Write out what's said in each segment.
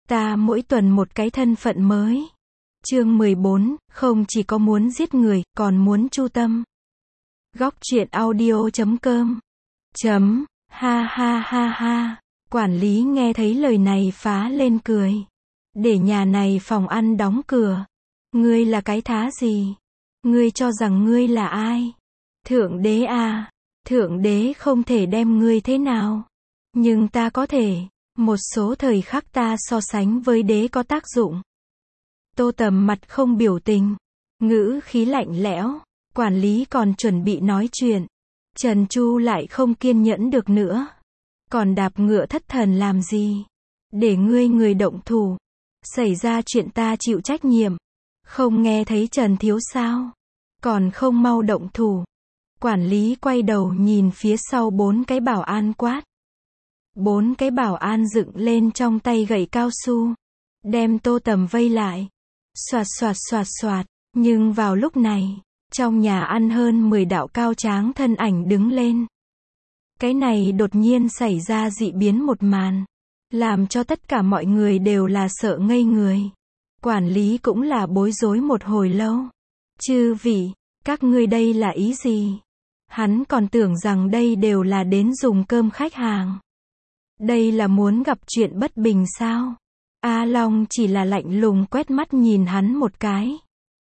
Ta mỗi tuần một cái thân phận mới. Chương 14, không chỉ có muốn giết người, còn muốn chu tâm. Góc truyện audio.com. Ha ha ha ha. Quản lý nghe thấy lời này phá lên cười. Để nhà này phòng ăn đóng cửa. Ngươi là cái thá gì? Ngươi cho rằng ngươi là ai? Thượng đế à? Thượng đế không thể đem ngươi thế nào. Nhưng ta có thể. Một số thời khắc ta so sánh với đế có tác dụng. Tô Tầm mặt không biểu tình. Ngữ khí lạnh lẽo. Quản lý còn chuẩn bị nói chuyện. Trần Chu lại không kiên nhẫn được nữa. Còn đạp ngựa thất thần làm gì? Để ngươi người động thủ. Xảy ra chuyện ta chịu trách nhiệm. Không nghe thấy Trần Thiếu sao? Còn không mau động thủ. Quản lý quay đầu nhìn phía sau 4 cái bảo an quát. 4 cái bảo an dựng lên trong tay gậy cao su. Đem Tô Tầm vây lại. Xoạt xoạt xoạt xoạt. Nhưng vào lúc này, trong nhà ăn hơn 10 đạo cao tráng thân ảnh đứng lên. Cái này đột nhiên xảy ra dị biến một màn. Làm cho tất cả mọi người đều là sợ ngây người. Quản lý cũng là bối rối một hồi lâu. Chư vị, các ngươi đây là ý gì? Hắn còn tưởng rằng đây đều là đến dùng cơm khách hàng. Đây là muốn gặp chuyện bất bình sao? A Long chỉ là lạnh lùng quét mắt nhìn hắn một cái.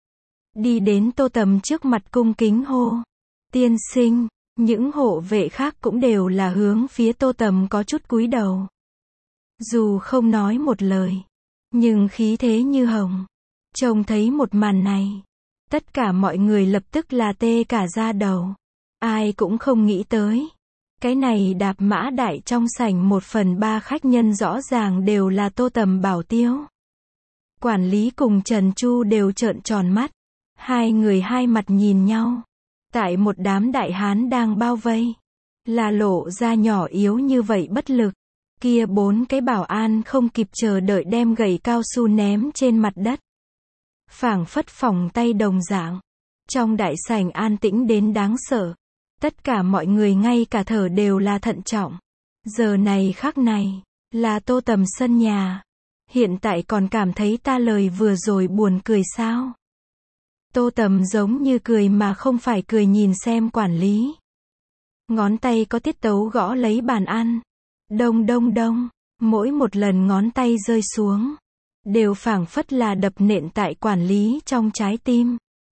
Đi đến Tô Tầm trước mặt cung kính hô. Tiên sinh, những hộ vệ khác cũng đều là hướng phía Tô Tầm có chút cúi đầu. Dù không nói một lời, nhưng khí thế như hồng. Trông thấy một màn này, tất cả mọi người lập tức là tê cả da đầu. Ai cũng không nghĩ tới. Cái này đạp mã đại trong sảnh 1/3 khách nhân rõ ràng đều là Tô Tầm bảo tiêu. Quản lý cùng Trần Chu đều trợn tròn mắt. Hai người hai mặt nhìn nhau. Tại một đám đại hán đang bao vây. Là lộ ra nhỏ yếu như vậy bất lực. Kia 4 cái bảo an không kịp chờ đợi đem gậy cao su ném trên mặt đất. Phảng phất phỏng tay đồng dạng. Trong đại sảnh an tĩnh đến đáng sợ. Tất cả mọi người ngay cả thở đều là thận trọng. Giờ này khắc này, là Tô Tầm sân nhà. Hiện tại còn cảm thấy ta lời vừa rồi buồn cười sao? Tô Tầm giống như cười mà không phải cười nhìn xem quản lý. Ngón tay có tiết tấu gõ lấy bàn ăn. Đông đông đông, mỗi một lần ngón tay rơi xuống, đều phảng phất là đập nện tại quản lý trong trái tim.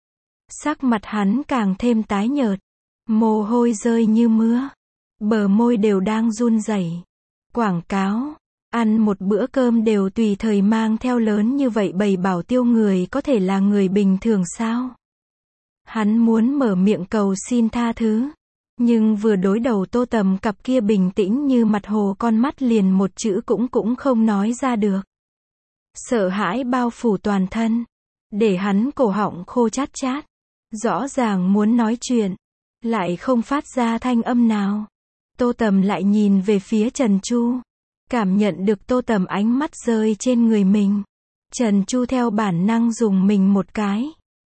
Sắc mặt hắn càng thêm tái nhợt. Mồ hôi rơi như mưa. Bờ môi đều đang run rẩy. Quảng cáo. Ăn một bữa cơm đều tùy thời mang theo lớn như vậy bầy bảo tiêu người có thể là người bình thường sao? Hắn muốn mở miệng cầu xin tha thứ. Nhưng vừa đối đầu Tô Tầm cặp kia bình tĩnh như mặt hồ con mắt liền một chữ cũng không nói ra được. Sợ hãi bao phủ toàn thân. Để hắn cổ họng khô chát chát. Rõ ràng muốn nói chuyện. Lại không phát ra thanh âm nào. Tô Tầm lại nhìn về phía Trần Chu. Cảm nhận được Tô Tầm ánh mắt rơi trên người mình. Trần Chu theo bản năng dùng mình một cái.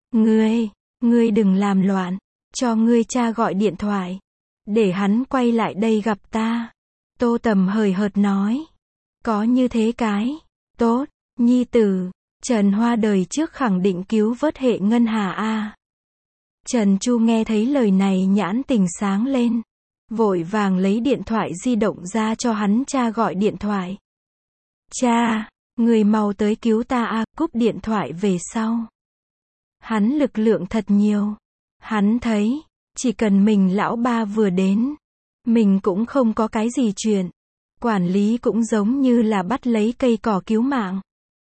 Ngươi đừng làm loạn. Cho ngươi cha gọi điện thoại. Để hắn quay lại đây gặp ta. Tô Tầm hời hợt nói. Có như thế cái. Tốt, nhi tử. Trần Hoa đời trước khẳng định cứu vớt hệ ngân hà A. Trần Chu nghe thấy lời này nhãn tình sáng lên. Vội vàng lấy điện thoại di động ra cho hắn cha gọi điện thoại. Cha, người mau tới cứu ta a. Cúp điện thoại về sau. Hắn lực lượng thật nhiều. Hắn thấy, chỉ cần mình lão ba vừa đến, mình cũng không có cái gì chuyện. Quản lý cũng giống như là bắt lấy cây cỏ cứu mạng.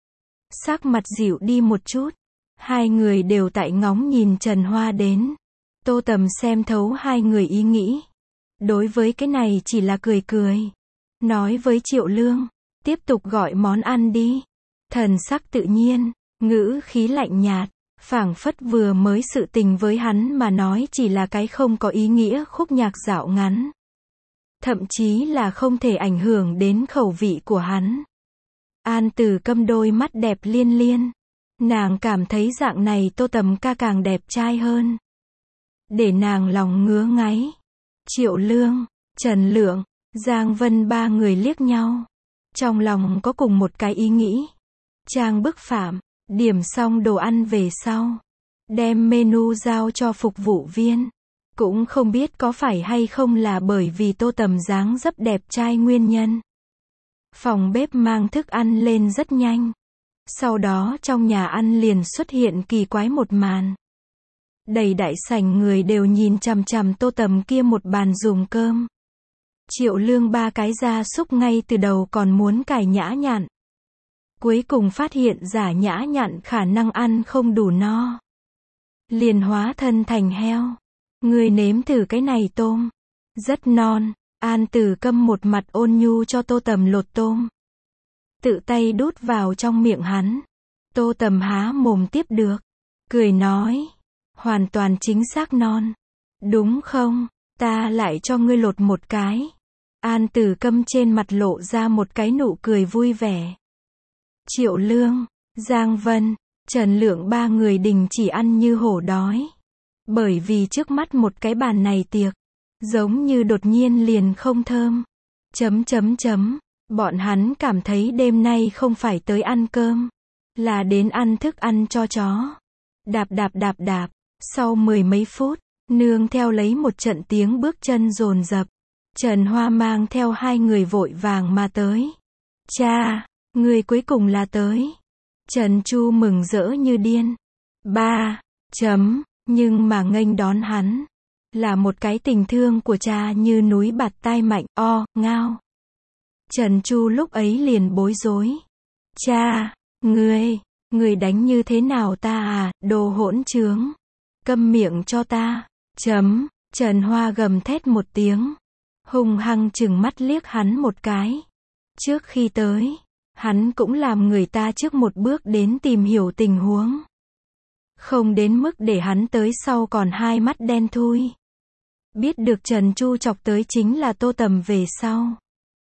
Sắc mặt dịu đi một chút. Hai người đều tại ngóng nhìn Trần Hoa đến. Tô Tầm xem thấu hai người ý nghĩ. Đối với cái này chỉ là cười cười. Nói với Triệu Lương. Tiếp tục gọi món ăn đi. Thần sắc tự nhiên. Ngữ khí lạnh nhạt. Phảng phất vừa mới sự tình với hắn mà nói chỉ là cái không có ý nghĩa khúc nhạc dạo ngắn. Thậm chí là không thể ảnh hưởng đến khẩu vị của hắn. An Tử Câm đôi mắt đẹp liên liên. Nàng cảm thấy dạng này Tô Tầm ca càng đẹp trai hơn. Để nàng lòng ngứa ngáy. Triệu Lương, Trần Lượng, Giang Vân ba người liếc nhau. Trong lòng có cùng một cái ý nghĩ. Trang bức phạm, điểm xong đồ ăn về sau. Đem menu giao cho phục vụ viên. Cũng không biết có phải hay không là bởi vì Tô Tầm dáng dấp đẹp trai nguyên nhân. Phòng bếp mang thức ăn lên rất nhanh. Sau đó trong nhà ăn liền xuất hiện kỳ quái một màn. Đầy đại sảnh người đều nhìn chằm chằm Tô Tầm kia một bàn dùng cơm. Triệu Lương ba cái gia súc ngay từ đầu còn muốn cải nhã nhặn. Cuối cùng phát hiện giả nhã nhặn khả năng ăn không đủ no. Liền hóa thân thành heo. Người nếm thử cái này tôm. Rất non. An Tử Câm một mặt ôn nhu cho Tô Tầm lột tôm. Tự tay đút vào trong miệng hắn. Tô Tầm há mồm tiếp được. Cười nói. Hoàn toàn chính xác non. Đúng không? Ta lại cho ngươi lột một cái. An Tử Câm trên mặt lộ ra một cái nụ cười vui vẻ. Triệu Lương, Giang Vân, Trần Lượng ba người đình chỉ ăn như hổ đói. Bởi vì trước mắt một cái bàn này tiệc, giống như đột nhiên liền không thơm. Bọn hắn cảm thấy đêm nay không phải tới ăn cơm, là đến ăn thức ăn cho chó. Đạp. Sau 10 mấy phút, nương theo lấy một trận tiếng bước chân dồn dập. Trần Hoa mang theo hai người vội vàng mà tới. Cha, người cuối cùng là tới. Trần Chu mừng rỡ như điên. Nhưng mà nghênh đón hắn là một cái tình thương của cha như núi bạt tai mạnh, ngao. Trần Chu lúc ấy liền bối rối. Cha, người đánh như thế nào ta à, đồ hỗn trướng. Câm miệng cho ta. Trần Hoa gầm thét một tiếng. Hung hăng chừng mắt liếc hắn một cái. Trước khi tới, hắn cũng làm người ta trước một bước đến tìm hiểu tình huống. Không đến mức để hắn tới sau còn hai mắt đen thui. Biết được Trần Chu chọc tới chính là Tô Tầm về sau.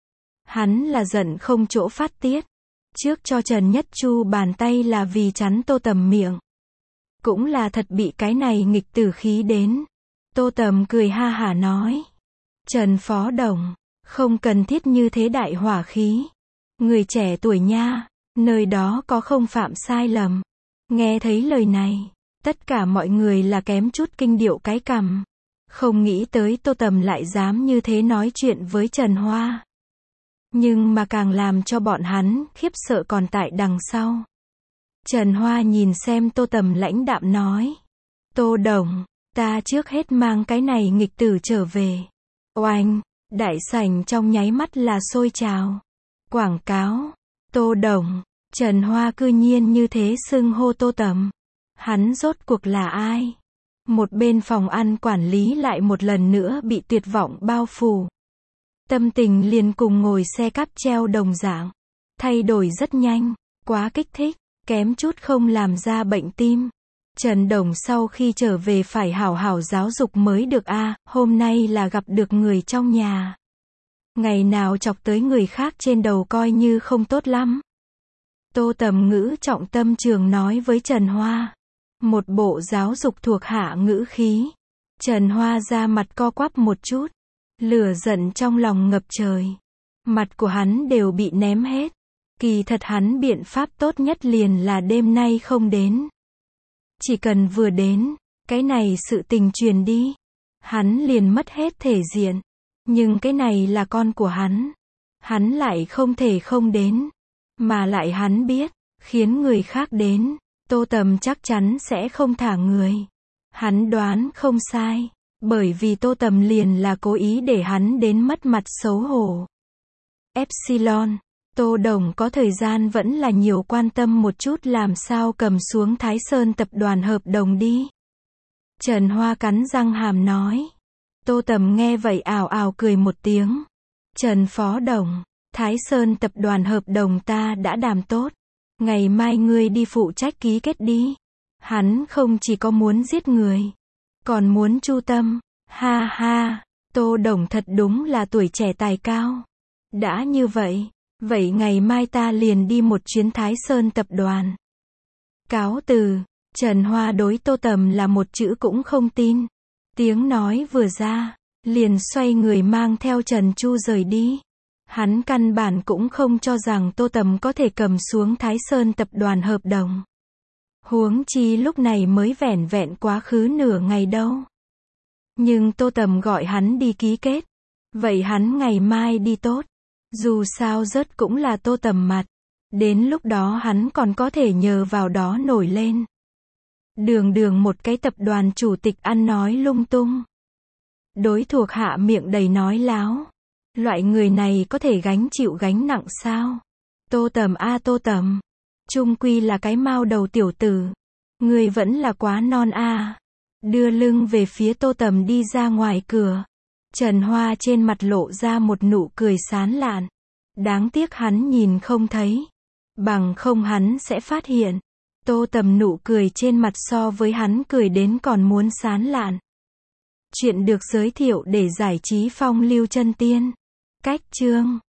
Hắn là giận không chỗ phát tiết. Trước cho Trần Nhất Chu bàn tay là vì chắn Tô Tầm miệng. Cũng là thật bị cái này nghịch tử khí đến. Tô Tầm cười ha hả nói. Trần Phó Đồng, không cần thiết như thế đại hỏa khí. Người trẻ tuổi nha, nơi đó có không phạm sai lầm. Nghe thấy lời này, tất cả mọi người là kém chút kinh điệu cái cằm. Không nghĩ tới Tô Tầm lại dám như thế nói chuyện với Trần Hoa. Nhưng mà càng làm cho bọn hắn khiếp sợ còn tại đằng sau. Trần Hoa nhìn xem Tô Tầm lãnh đạm nói. Tô Đồng, ta trước hết mang cái này nghịch tử trở về. Oanh, đại sảnh trong nháy mắt là sôi trào. Quảng cáo, Tô Đồng, Trần Hoa cư nhiên như thế xưng hô Tô Tầm. Hắn rốt cuộc là ai? Một bên phòng ăn quản lý lại một lần nữa bị tuyệt vọng bao phủ. Tâm tình liền cùng ngồi xe cáp treo đồng dạng. Thay đổi rất nhanh, quá kích thích, kém chút không làm ra bệnh tim. Trần Đồng sau khi trở về phải hảo hảo giáo dục mới được a, hôm nay là gặp được người trong nhà. Ngày nào chọc tới người khác trên đầu coi như không tốt lắm. Tô Tầm ngữ trọng tâm trường nói với Trần Hoa. Một bộ giáo dục thuộc hạ ngữ khí. Trần Hoa ra mặt co quắp một chút. Lửa giận trong lòng ngập trời. Mặt của hắn đều bị ném hết. Kỳ thật hắn biện pháp tốt nhất liền là đêm nay không đến. Chỉ cần vừa đến, cái này sự tình truyền đi. Hắn liền mất hết thể diện. Nhưng cái này là con của hắn. Hắn lại không thể không đến. Mà lại hắn biết, khiến người khác đến, Tô Tầm chắc chắn sẽ không thả người. Hắn đoán không sai. Bởi vì Tô Tầm liền là cố ý để hắn đến mất mặt xấu hổ. Epsilon, Tô Đồng có thời gian vẫn là nhiều quan tâm một chút làm sao cầm xuống Thái Sơn tập đoàn hợp đồng đi. Trần Hoa cắn răng hàm nói. Tô Tầm nghe vậy ào ào cười một tiếng. Trần Phó Đồng, Thái Sơn tập đoàn hợp đồng ta đã đàm tốt. Ngày mai ngươi đi phụ trách ký kết đi. Hắn không chỉ có muốn giết người, còn muốn chu tâm. Ha ha, Tô Đồng thật đúng là tuổi trẻ tài cao. Đã như vậy, ngày mai ta liền đi một chuyến Thái Sơn tập đoàn. Cáo từ. Trần Hoa đối Tô Tầm là một chữ cũng không tin. Tiếng nói vừa ra, liền xoay người mang theo Trần Chu rời đi. Hắn căn bản cũng không cho rằng Tô Tầm có thể cầm xuống Thái Sơn tập đoàn hợp đồng. Huống chi lúc này mới vẻn vẹn quá khứ nửa ngày đâu. Nhưng Tô Tầm gọi hắn đi ký kết. Vậy hắn ngày mai đi tốt. Dù sao rớt cũng là Tô Tầm mặt. Đến lúc đó hắn còn có thể nhờ vào đó nổi lên. Đường đường một cái tập đoàn chủ tịch ăn nói lung tung. Đối thuộc hạ miệng đầy nói láo. Loại người này có thể gánh chịu gánh nặng sao? Tô Tầm a Tô Tầm. Chung quy là cái mao đầu tiểu tử. Người vẫn là quá non a. Đưa lưng về phía Tô Tầm đi ra ngoài cửa. Trần Hoa trên mặt lộ ra một nụ cười sán lạn. Đáng tiếc hắn nhìn không thấy. Bằng không hắn sẽ phát hiện. Tô Tầm nụ cười trên mặt so với hắn cười đến còn muốn sán lạn. Chuyện được giới thiệu để giải trí phong lưu chân tiên. Cách chương